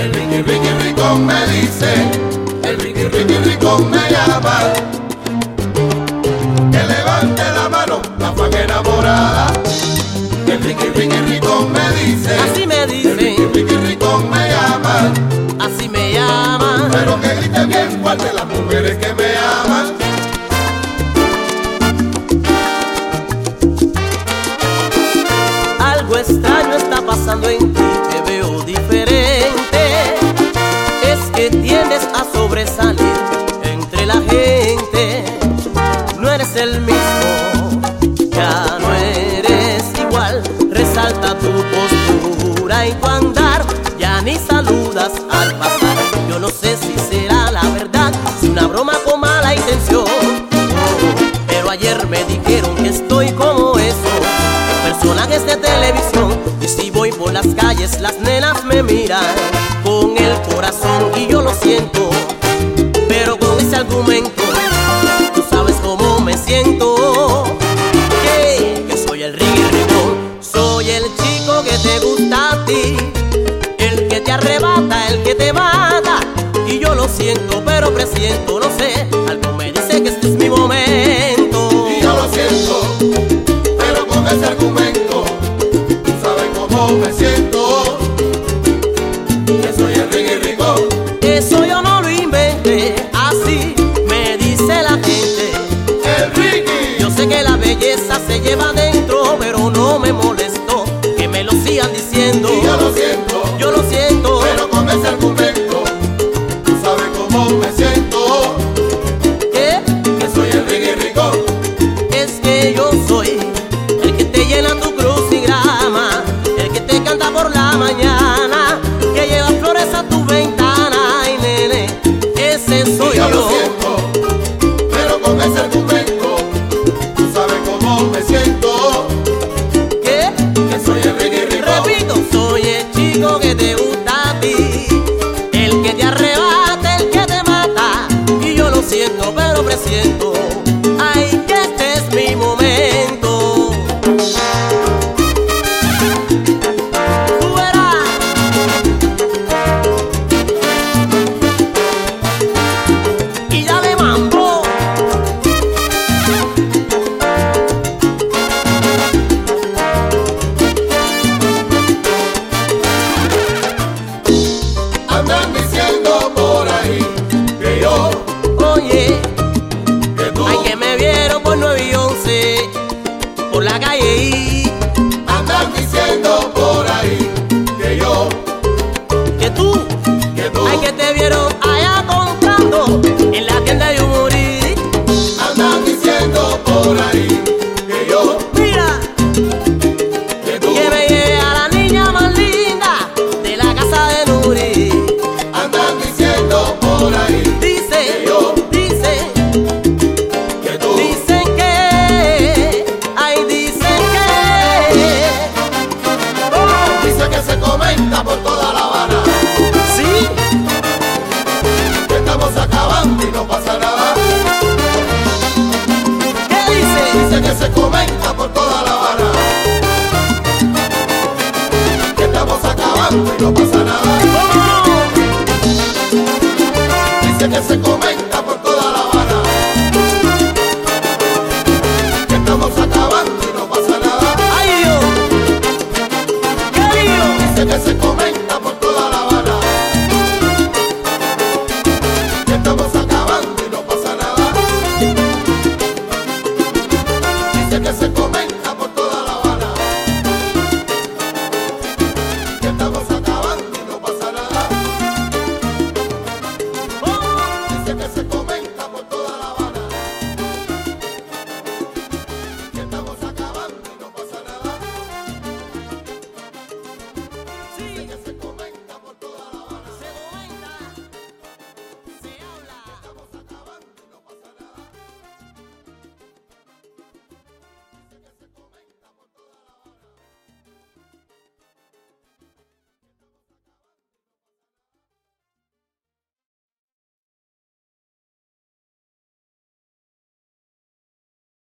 El Ricky, Ricky, Ricón me dice, el Ricky, Ricky, Ricón me llama, que levante la mano la fan enamorada. El Ricky, Ricky, Ricón me dice, así me dice. El Ricky, Ricky, Ricón me llama, así me llama. pero que grite bien fuerte las mujeres que me aman. Algo extraño está pasando en ti, te veo diferente. Es que tiendes a sobresalir entre la gente. No eres el mismo, ya no eres igual. Resalta tu postura y tu andar, ya ni saludas al pasar. Yo no sé si será la verdad, si una broma con mala intención. Pero ayer me dijeron que estoy como eso, personajes de televisión. Y si voy por las calles las nenas me miran con el corazón y yo lo siento. Pero con ese argumento tú sabes cómo me siento, que soy el Ricky Ricón. Soy el chico que te gusta a ti, el que te arrebata, el que te mata. Y yo lo siento, pero presiento, no sé, algo me dice que este es mi momento. Y yo lo siento, pero con ese argumento tú sabes cómo me siento, que soy el Ricky Ricón. Eso yo no lo inventé, así me dice la gente. El Ricky, Yo sé que la belleza se lleva adentro, pero no me molestó que me lo sigan diciendo. y yo lo siento, Yo lo siento, pero con ese argumento tú sabes cómo me siento, que que soy el Ricky Ricón. es que yo soy el que te llena tu crucigrama, el que te canta por la mañana, que lleva flores a tu ventana. Ay, nene, ese soy Y yo lo yo. siento, pero con ese argumento tú sabes cómo me siento, ¿Qué? que soy el Ricky Ricón. Repito, soy el chico que te gusta a ti, el que te arrebata, el que te mata. Y yo lo siento, pero presiento, ay, que este es mi momento. Tú verás. Y dale mambo. Andan diciendo por ahí que yo, Oye, que tú, ay, que me vieron por 9 y 11 por la calle y andan diciendo por ahí que yo, que tú, que tú, ay, que te vieron allá comprando en la tienda de Yumurí. andan diciendo por ahí que yo, Mira, que tú, que me lleve a la niña más linda de la casa de Nuri. andan diciendo por ahí Dice, que yo, dice, que tú, dicen que, ay, dicen que, oh, dice que se comenta por toda La Habana, sí, que estamos acabando y no pasa nada. ¿qué dice? Dice que se comenta por toda La Habana, que estamos acabando y no pasa nada. ¿Cómo no? Dice que se comenta